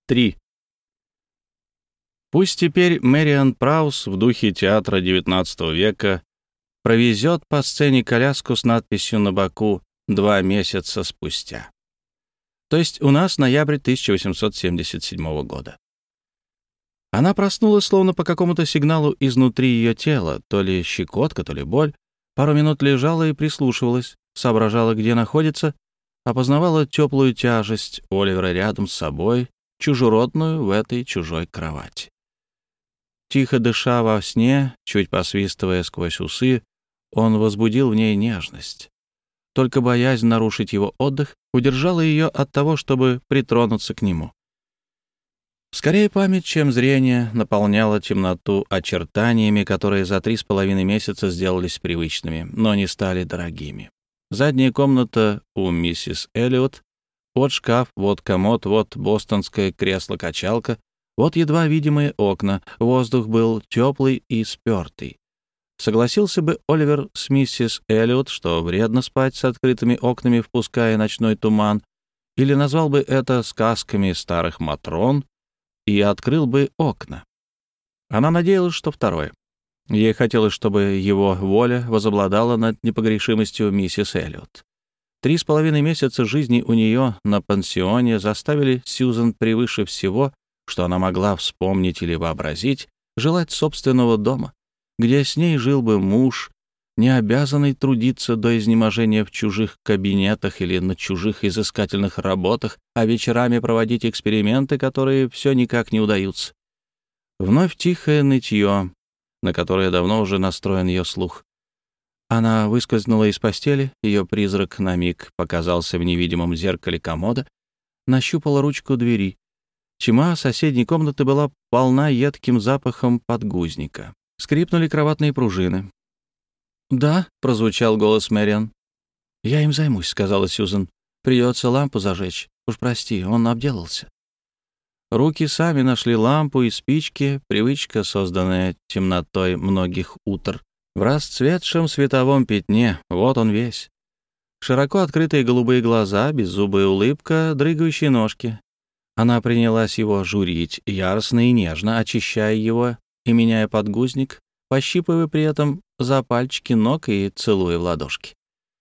3. Пусть теперь Мэриан Праус в духе театра XIX века провезет по сцене коляску с надписью на боку «2 месяца спустя». То есть у нас ноябрь 1877 года. Она проснулась словно по какому-то сигналу изнутри ее тела, то ли щекотка, то ли боль. Пару минут лежала и прислушивалась, соображала, где находится, опознавала теплую тяжесть Оливера рядом с собой, чужеродную в этой чужой кровати. Тихо дыша во сне, чуть посвистывая сквозь усы, он возбудил в ней нежность. Только боязнь нарушить его отдых удержала ее от того, чтобы притронуться к нему. Скорее память, чем зрение, наполняла темноту очертаниями, которые за 3,5 месяца сделались привычными, но не стали дорогими. Задняя комната у миссис Эллиот, вот шкаф, вот комод, вот бостонское кресло-качалка, вот едва видимые окна. Воздух был теплый и спертый. Согласился бы Оливер с миссис Эллиот, что вредно спать с открытыми окнами, впуская ночной туман, или назвал бы это сказками старых матрон и открыл бы окна. Она надеялась, что второе. Ей хотелось, чтобы его воля возобладала над непогрешимостью миссис Эллиот. 3,5 месяца жизни у нее на пансионе заставили Сьюзен превыше всего, что она могла вспомнить или вообразить, желать собственного дома, где с ней жил бы муж, не обязанный трудиться до изнеможения в чужих кабинетах или на чужих изыскательных работах, а вечерами проводить эксперименты, которые все никак не удаются. Вновь тихое нытье, на которое давно уже настроен ее слух. Она выскользнула из постели, ее призрак на миг показался в невидимом зеркале комода, нащупала ручку двери. Тьма соседней комнаты была полна едким запахом подгузника. Скрипнули кроватные пружины. «Да», — прозвучал голос Мэриан. «Я им займусь», — сказала Сьюзен. «Придется лампу зажечь. Уж прости, он обделался». Руки сами нашли лампу и спички, привычка, созданная темнотой многих утр. В расцветшем световом пятне, вот он весь. Широко открытые голубые глаза, беззубая улыбка, дрыгающие ножки. Она принялась его журить, яростно и нежно, очищая его и меняя подгузник, пощипывая при этом за пальчики ног и целуя в ладошки.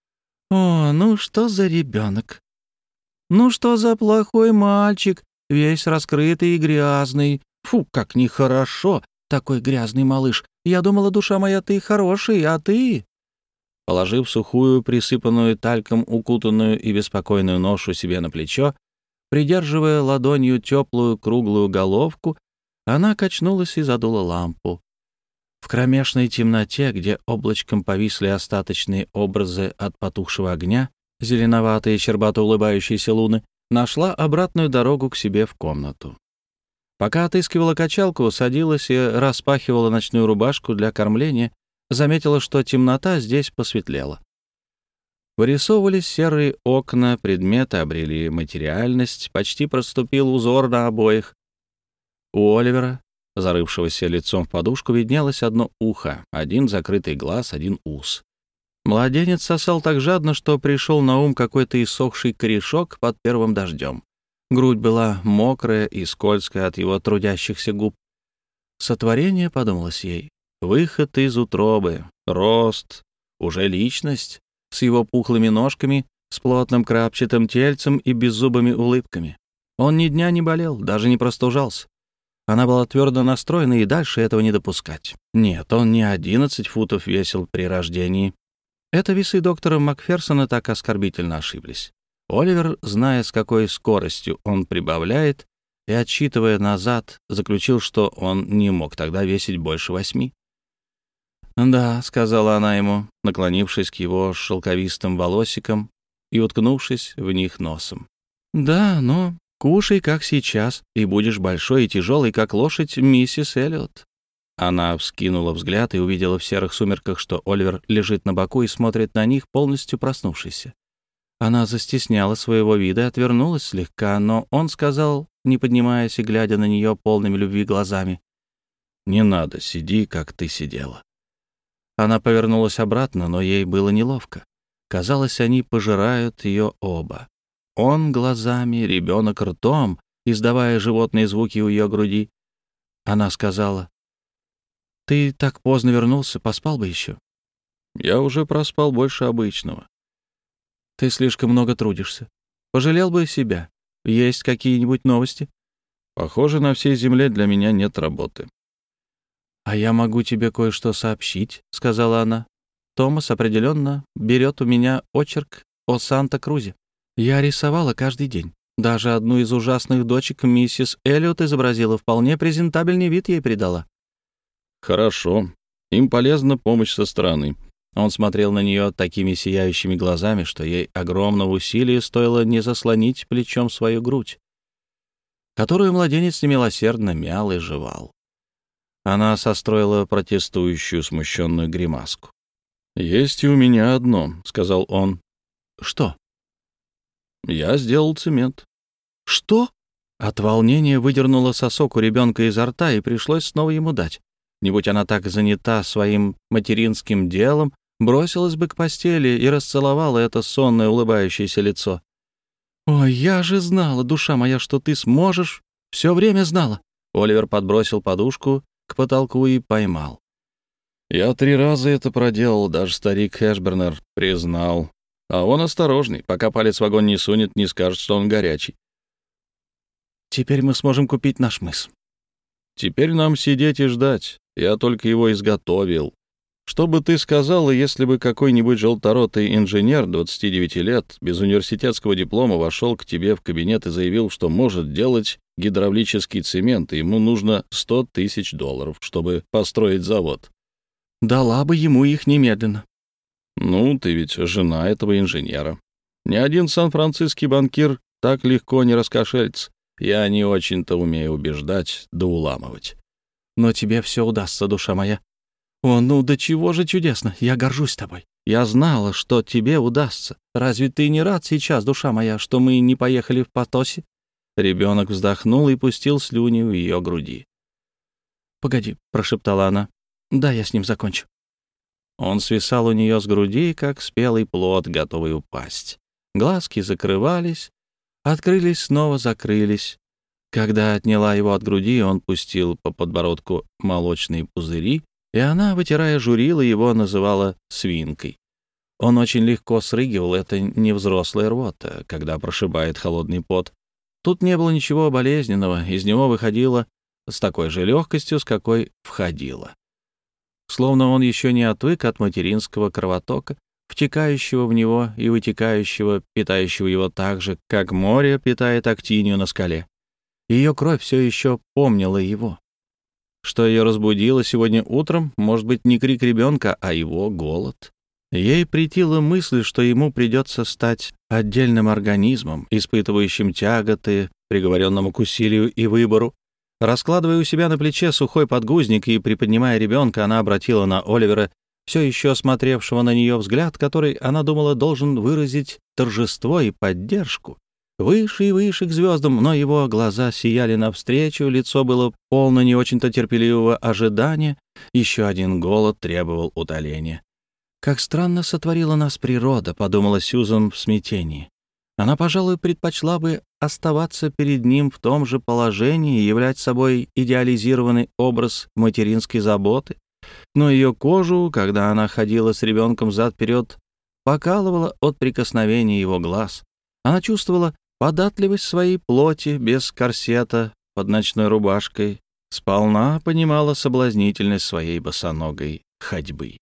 «О, ну что за ребенок? Ну что за плохой мальчик, весь раскрытый и грязный. Фу, как нехорошо, такой грязный малыш. Я думала, душа моя, ты хороший, а ты...» Положив сухую, присыпанную тальком, укутанную и беспокойную ношу себе на плечо, придерживая ладонью теплую круглую головку, она качнулась и задула лампу. В кромешной темноте, где облачком повисли остаточные образы от потухшего огня, зеленоватые, щербато улыбающиеся луны, нашла обратную дорогу к себе в комнату. Пока отыскивала качалку, садилась и распахивала ночную рубашку для кормления, заметила, что темнота здесь посветлела. Вырисовывались серые окна, предметы обрели материальность, почти проступил узор на обоях. У Оливера, зарывшегося лицом в подушку, виднелось одно ухо, один закрытый глаз, один ус. Младенец сосал так жадно, что пришел на ум какой-то иссохший корешок под первым дождем. Грудь была мокрая и скользкая от его трудящихся губ. Сотворение, подумалось ей, выход из утробы, рост, уже личность, с его пухлыми ножками, с плотным крапчатым тельцем и беззубыми улыбками. Он ни дня не болел, даже не простужался. Она была твердо настроена и дальше этого не допускать. Нет, он не 11 футов весил при рождении. Это весы доктора Макферсона так оскорбительно ошиблись. Оливер, зная, с какой скоростью он прибавляет, и отсчитывая назад, заключил, что он не мог тогда весить больше 8. «Да», — сказала она ему, наклонившись к его шелковистым волосикам и уткнувшись в них носом. «Да, но кушай, как сейчас, и будешь большой и тяжелый, как лошадь миссис Эллиот». Она вскинула взгляд и увидела в серых сумерках, что Оливер лежит на боку и смотрит на них, полностью проснувшийся. Она застесняла своего вида и отвернулась слегка, но он сказал, не поднимаясь и глядя на нее полными любви глазами: «Не надо, сиди, как ты сидела». Она повернулась обратно, но ей было неловко. Казалось, они пожирают ее оба. Он глазами, ребенок ртом, издавая животные звуки у ее груди. Она сказала: «Ты так поздно вернулся, поспал бы еще». «Я уже проспал больше обычного». «Ты слишком много трудишься. Пожалел бы себя. Есть какие-нибудь новости?» «Похоже, на всей земле для меня нет работы». «А я могу тебе кое-что сообщить», — сказала она. «Томас определенно берет у меня очерк о Санта-Крузе. Я рисовала каждый день. Даже одну из ужасных дочек миссис Эллиот изобразила, вполне презентабельный вид ей придала». «Хорошо. Им полезна помощь со стороны». Он смотрел на нее такими сияющими глазами, что ей огромного усилия стоило не заслонить плечом свою грудь, которую младенец немилосердно мял и жевал. Она состроила протестующую, смущенную гримаску. «Есть и у меня одно», — сказал он. «Что?» «Я сделал цемент». «Что?» От волнения выдернула сосок у ребенка изо рта, и пришлось снова ему дать. Не будь она так занята своим материнским делом, бросилась бы к постели и расцеловала это сонное улыбающееся лицо. «Ой, я же знала, душа моя, что ты сможешь. Все время знала». Оливер подбросил подушку к потолку и поймал. «Я 3 раза это проделал, даже старик Хэшбернер признал. А он осторожный, пока палец в огонь не сунет, не скажет, что он горячий». «Теперь мы сможем купить наш мыс». «Теперь нам сидеть и ждать. Я только его изготовил. Что бы ты сказала, если бы какой-нибудь желторотый инженер 29 лет без университетского диплома вошел к тебе в кабинет и заявил, что может делать гидравлический цемент, и ему нужно $100 000, чтобы построить завод?» «Дала бы ему их немедленно». «Ну, ты ведь жена этого инженера. Ни один сан-франциский банкир так легко не раскошелится. Я не очень-то умею убеждать да уламывать». «Но тебе все удастся, душа моя». «О, ну до чего же чудесно! Я горжусь тобой. Я знала, что тебе удастся. Разве ты не рад сейчас, душа моя, что мы не поехали в Потоси?» Ребенок вздохнул и пустил слюни в ее груди. «Погоди», — прошептала она. «Да, я с ним закончу». Он свисал у нее с груди, как спелый плод, готовый упасть. Глазки закрывались, открылись, снова закрылись. Когда отняла его от груди, он пустил по подбородку молочные пузыри, и она, вытирая журила, его называла свинкой. Он очень легко срыгивал, это не взрослая рвота, когда прошибает холодный пот. Тут не было ничего болезненного, из него выходило с такой же легкостью, с какой входило. Словно он еще не отвык от материнского кровотока, втекающего в него и вытекающего, питающего его так же, как море питает актинию на скале. Ее кровь все еще помнила его. Что ее разбудило сегодня утром, может быть, не крик ребенка, а его голод. Ей претила мысль, что ему придется стать отдельным организмом, испытывающим тяготы, приговоренному к усилию и выбору. Раскладывая у себя на плече сухой подгузник и приподнимая ребенка, она обратила на Оливера, все еще смотревшего на нее, взгляд, который, она думала, должен выразить торжество и поддержку. Выше и выше к звездам, но его глаза сияли навстречу, лицо было полно не очень-то терпеливого ожидания, еще один голод требовал утоления. «Как странно сотворила нас природа», — подумала Сьюзан в смятении. Она, пожалуй, предпочла бы оставаться перед ним в том же положении и являть собой идеализированный образ материнской заботы, но ее кожу, когда она ходила с ребенком взад-вперед, покалывала от прикосновения его глаз. Она чувствовала податливость своей плоти без корсета под ночной рубашкой, сполна понимала соблазнительность своей босоногой ходьбы.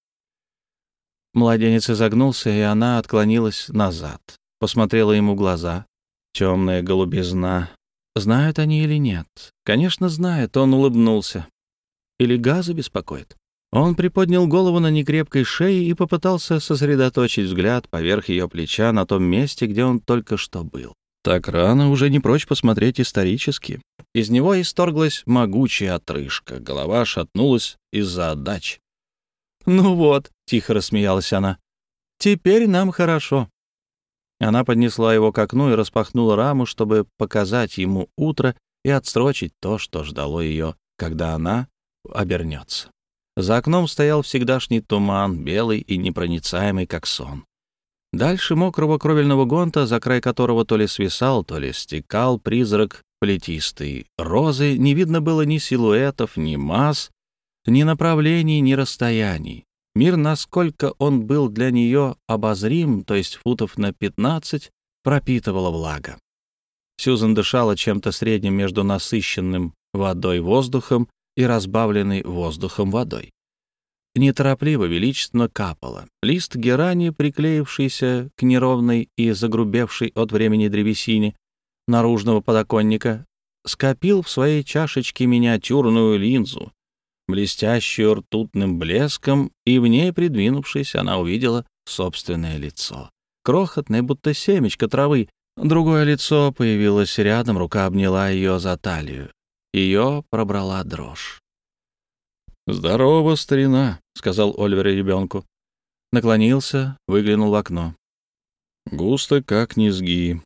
Младенец изогнулся, и она отклонилась назад, посмотрела ему в глаза. Темная голубизна. Знают они или нет? Конечно, знают, он улыбнулся. Или газы беспокоит? Он приподнял голову на некрепкой шее и попытался сосредоточить взгляд поверх ее плеча на том месте, где он только что был. Так рано уже не прочь посмотреть исторически. Из него исторглась могучая отрыжка, голова шатнулась из-за отдач. «Ну вот», — тихо рассмеялась она, — «теперь нам хорошо». Она поднесла его к окну и распахнула раму, чтобы показать ему утро и отсрочить то, что ждало ее, когда она обернется. За окном стоял всегдашний туман, белый и непроницаемый, как сон. Дальше мокрого кровельного гонта, за край которого то ли свисал, то ли стекал призрак плетистой розы, не видно было ни силуэтов, ни масс, ни направлений, ни расстояний. Мир, насколько он был для нее обозрим, то есть футов на 15, пропитывала влага. Сьюзан дышала чем-то средним между насыщенным водой воздухом и разбавленной воздухом водой. Неторопливо, величественно капала. Лист герани, приклеившийся к неровной и загрубевшей от времени древесине наружного подоконника, скопил в своей чашечке миниатюрную линзу, блестящую ртутным блеском, и в ней, придвинувшись, она увидела собственное лицо. Крохотное, будто семечко травы. Другое лицо появилось рядом, рука обняла ее за талию. Ее пробрала дрожь. «Здорово, старина», — сказал Оливер ребенку. Наклонился, выглянул в окно. «Густо, как низги».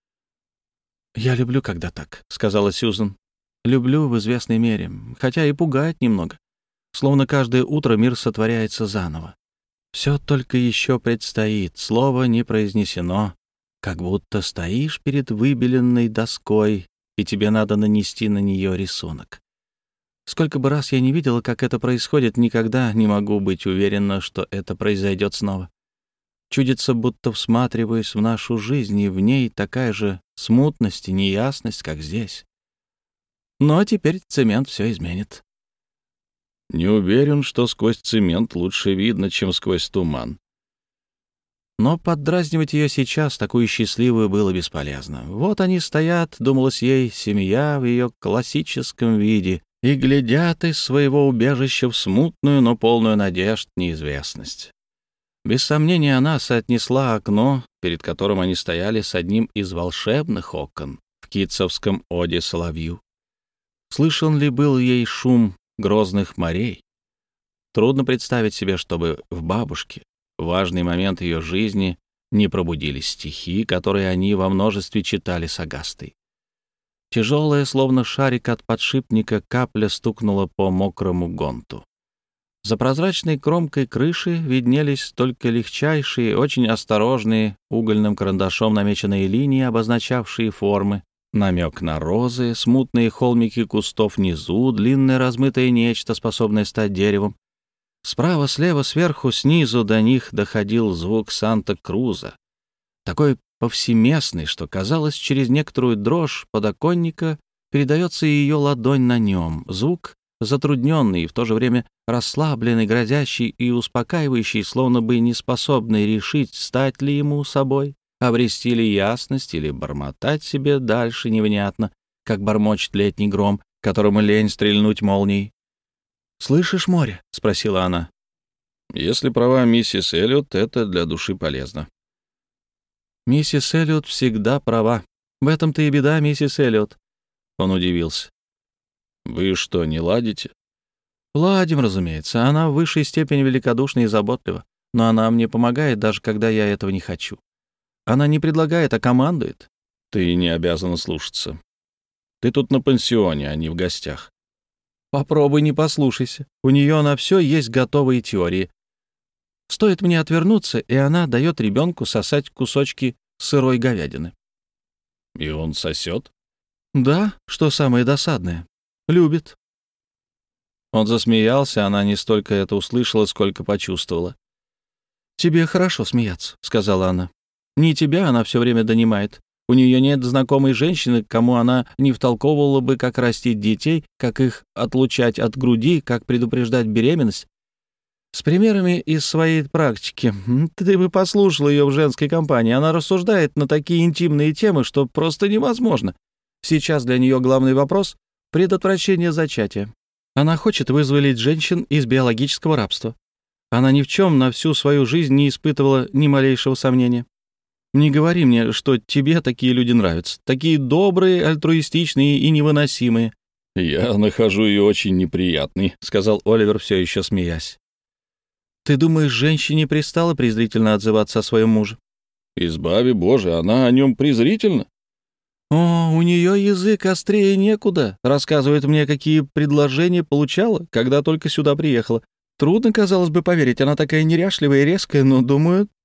«Я люблю, когда так», — сказала Сьюзан. «Люблю в известной мере, хотя и пугает немного. Словно каждое утро мир сотворяется заново. Все только еще предстоит, слово не произнесено, как будто стоишь перед выбеленной доской, и тебе надо нанести на нее рисунок. Сколько бы раз я не видела, как это происходит, никогда не могу быть уверена, что это произойдет снова. Чудится, будто всматриваюсь в нашу жизнь, и в ней такая же смутность и неясность, как здесь. Но теперь цемент все изменит». «Не уверен, что сквозь цемент лучше видно, чем сквозь туман». Но поддразнивать ее сейчас, такую счастливую, было бесполезно. Вот они стоят, думалось ей, семья в ее классическом виде, и глядят из своего убежища в смутную, но полную надежд неизвестность. Без сомнения, она соотнесла окно, перед которым они стояли, с одним из волшебных окон в Китсовском оде соловью. Слышен ли был ей шум грозных морей? Трудно представить себе, чтобы в бабушке, в важный момент ее жизни, не пробудились стихи, которые они во множестве читали с Агастой. Тяжелая, словно шарик от подшипника, капля стукнула по мокрому гонту. За прозрачной кромкой крыши виднелись только легчайшие, очень осторожные, угольным карандашом намеченные линии, обозначавшие формы. Намек на розы, смутные холмики кустов внизу, длинное размытое нечто, способное стать деревом. Справа, слева, сверху, снизу до них доходил звук Санта-Круза, такой повсеместный, что, казалось, через некоторую дрожь подоконника передается ее ладонь на нем. Звук затрудненный и в то же время расслабленный, грозящий и успокаивающий, словно бы не способный решить, стать ли ему собой, обрести ли ясность или бормотать себе дальше невнятно, как бормочет летний гром, которому лень стрельнуть молнией. «Слышишь море?» — спросила она. «Если права миссис Эллиот, это для души полезно». «Миссис Эллиот всегда права. В этом-то и беда, миссис Эллиот». Он удивился. «Вы что, не ладите?» «Ладим, разумеется. Она в высшей степени великодушна и заботлива. Но она мне помогает, даже когда я этого не хочу. Она не предлагает, а командует». «Ты не обязана слушаться. Ты тут на пансионе, а не в гостях». «Попробуй не послушайся. У нее на все есть готовые теории. Стоит мне отвернуться, и она дает ребенку сосать кусочки сырой говядины». «И он сосет?» «Да, что самое досадное. Любит». Он засмеялся, она не столько это услышала, сколько почувствовала. «Тебе хорошо смеяться», — сказала она. «Не тебя она все время донимает. У нее нет знакомой женщины, кому она не втолковывала бы, как растить детей, как их отлучать от груди, как предупреждать беременность. С примерами из своей практики. Ты бы послушал ее в женской компании. Она рассуждает на такие интимные темы, что просто невозможно. Сейчас для нее главный вопрос — предотвращение зачатия. Она хочет вызволить женщин из биологического рабства. Она ни в чем на всю свою жизнь не испытывала ни малейшего сомнения. Не говори мне, что тебе такие люди нравятся. Такие добрые, альтруистичные и невыносимые». «Я нахожу ее очень неприятной», — сказал Оливер, все еще смеясь. «Ты думаешь, женщине пристало презрительно отзываться о своем муже?» «Избави Боже, она о нем презрительна». «О, у нее язык острее некуда. Рассказывает мне, какие предложения получала, когда только сюда приехала. Трудно, казалось бы, поверить, она такая неряшливая и резкая, но, думаю,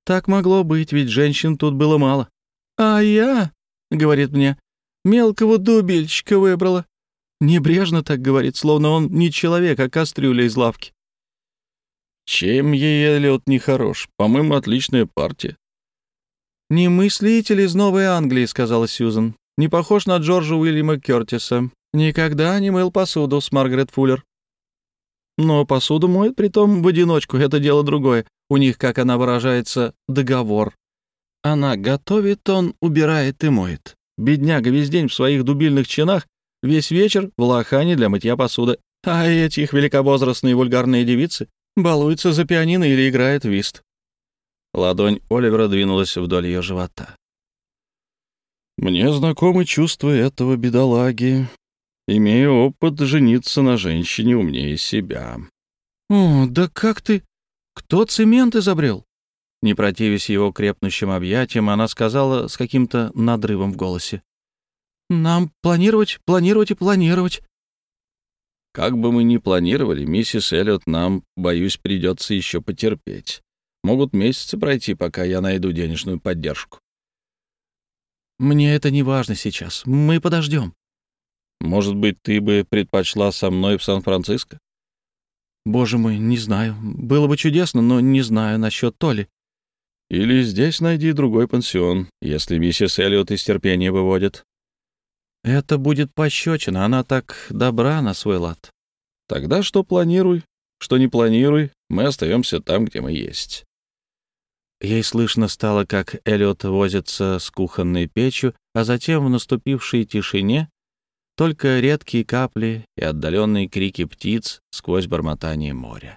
Так могло быть, ведь женщин тут было мало. А я, говорит мне, мелкого дубельчика выбрала. Небрежно так говорит, словно он не человек, а кастрюля из лавки. Чем ей Эллиот нехорош? По-моему, отличная партия. «Не мыслитель из Новой Англии», — сказала Сьюзен. «Не похож на Джорджа Уильяма Кёртиса. Никогда не мыл посуду с Маргарет Фуллер». Но посуду моет, притом в одиночку, это дело другое. У них, как она выражается, договор. Она готовит, он убирает и моет. Бедняга весь день в своих дубильных чинах, весь вечер в лохане для мытья посуды. А эти их великовозрастные вульгарные девицы балуются за пианино или играют в вист. Ладонь Оливера двинулась вдоль ее живота. «Мне знакомы чувства этого бедолаги. Имею опыт жениться на женщине умнее себя». «О, да как ты? Кто цемент изобрел?» Не противясь его крепнущим объятиям, она сказала с каким-то надрывом в голосе. «Нам планировать, планировать и планировать». «Как бы мы ни планировали, миссис Эллиот, нам, боюсь, придется еще потерпеть. Могут месяцы пройти, пока я найду денежную поддержку». «Мне это не важно сейчас. Мы подождем». «Может быть, ты бы предпочла со мной в Сан-Франциско?» «Боже мой, не знаю. Было бы чудесно, но не знаю насчет Толи». «Или здесь найди другой пансион, если миссис Эллиот из терпения выводит». «Это будет пощечина, она так добра на свой лад». «Тогда что планируй, что не планируй, мы остаемся там, где мы есть». Ей слышно стало, как Эллиот возится с кухонной печью, а затем в наступившей тишине только редкие капли и отдаленные крики птиц сквозь бормотание моря.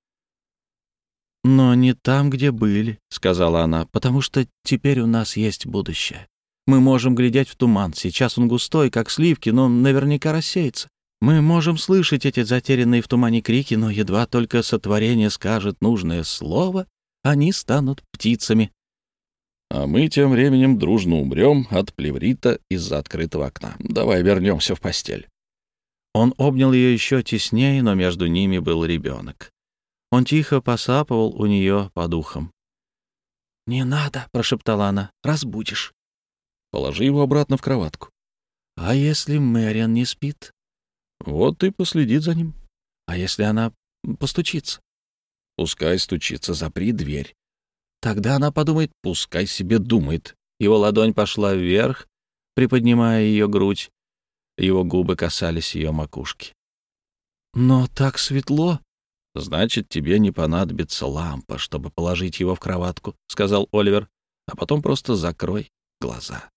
«Но не там, где были», — сказала она, — «потому что теперь у нас есть будущее. Мы можем глядеть в туман. Сейчас он густой, как сливки, но наверняка рассеется. Мы можем слышать эти затерянные в тумане крики, но едва только сотворение скажет нужное слово, они станут птицами». «А мы тем временем дружно умрем от плеврита из-за открытого окна. Давай вернемся в постель». Он обнял ее еще теснее, но между ними был ребенок. Он тихо посапывал у нее под ухом. «Не надо», — прошептала она, — «разбудишь». «Положи его обратно в кроватку». «А если Мэриан не спит?» «Вот и последит за ним». «А если она постучится?» «Пускай стучится, запри дверь». «Тогда она подумает, пускай себе думает». Его ладонь пошла вверх, приподнимая ее грудь. Его губы касались ее макушки. «Но так светло». «Значит, тебе не понадобится лампа, чтобы положить его в кроватку», — сказал Оливер, «а потом просто закрой глаза».